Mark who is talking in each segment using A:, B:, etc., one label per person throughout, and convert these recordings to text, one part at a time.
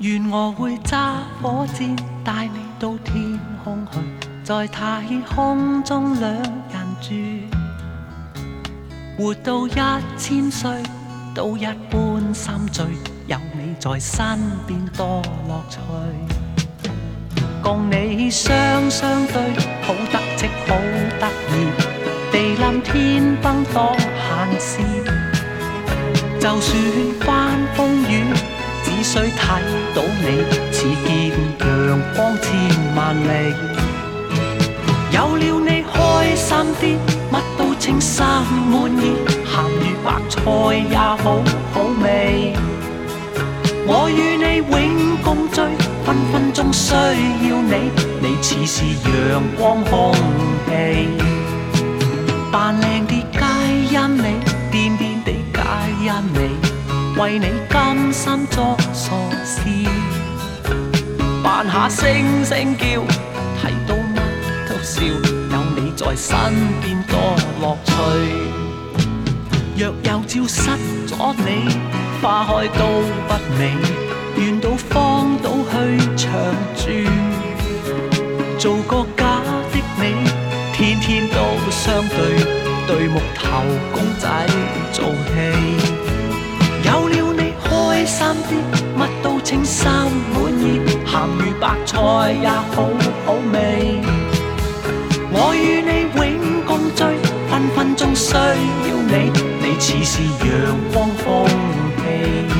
A: 願我會揸火箭帶你到天空去，在太空中兩人住，活到1000歲都一般心醉，有你在身邊多樂趣。共你雙雙對，好得戚好得意，地冧天崩多閒事。就算翻風雨，只需睇到你，似見陽光千萬里。有了你開心啲，乜都稱心滿意，鹹魚白菜也好好味。我與你永共聚，分分鐘需要你，你似是陽光空氣。扮靚啲皆因你，癲癲地皆因你，為你甘心作傻事。扮下聲聲叫，睇到乜都笑，有你在身邊多樂趣。若有朝失咗你，花開都不美，願到荒島去長住，做個假的你，天天都相對，對木頭公仔做戲。有了你開心啲，乜都稱心滿意，鹹魚白菜也好好味。我與你永共聚，分分鐘需要你，你似是陽光空氣。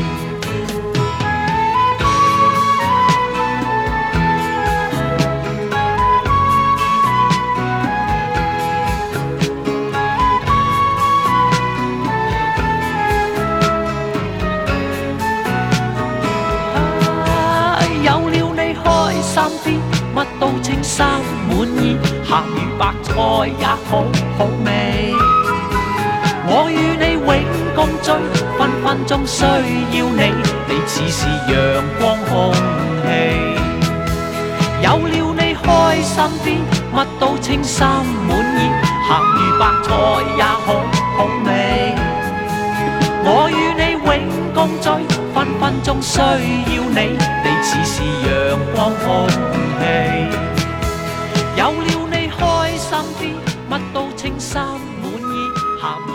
A: 有了你開心啲，乜都稱心滿意，鹹魚白菜也好好味。我與你永共聚，分分鐘需要你，你似是陽光空氣。有了你開心啲，乜都稱心滿意，鹹魚白菜也好好味。我與你永共聚，分分鐘需要你，你似是陽光空氣。有了你開心啲，乜都稱心滿意，鹹